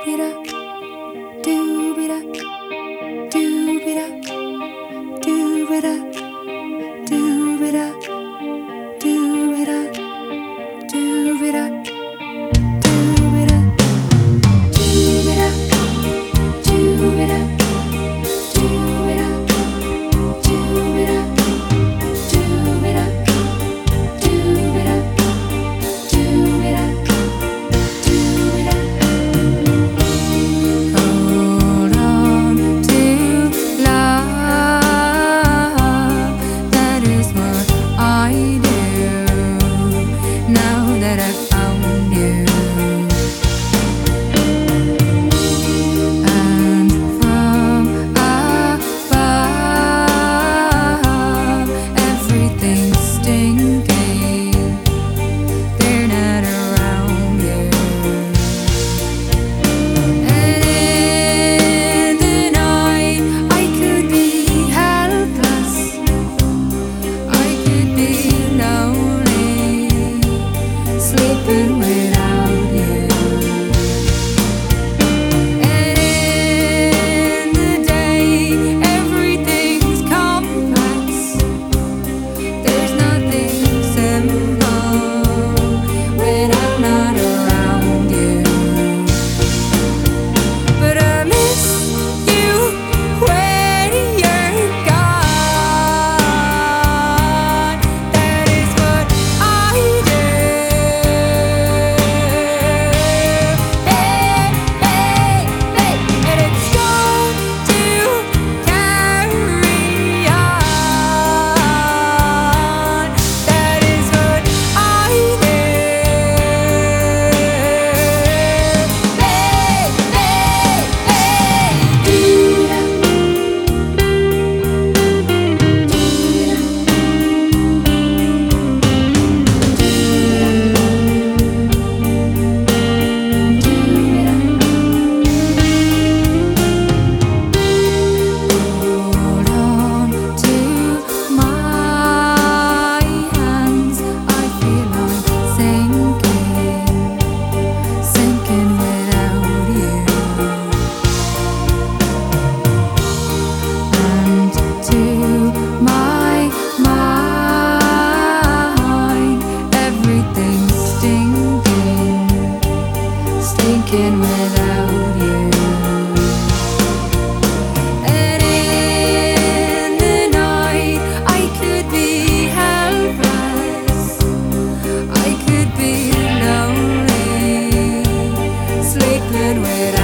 Doobie-da, doobie-da, doobie-da, doobie-da, doobie-da, doobie-da, doobie-da, doobie-da, doobie-da, doobie-da, doobie-da, doobie-da, doobie-da, doobie-da, doobie-da. Hold on to love, that is what I do now that I've found you. And from above, everything's stinking, they're not around you. And in the night, I could be helpless, I could be lonely, sleeping without you. And in the day, everything's complex, there's nothing simple when I'm not around you. But I miss you when you're gone. That is what I do. Hey, hey, hey, and it's going to carry on. That is what I do. Hey, hey, hey, do-da, hold on to my hands, I feel I'm sinking without you. And to my mind, everything's stinking without you. And in the night, I could be helpless, I could be lonely, sleeping without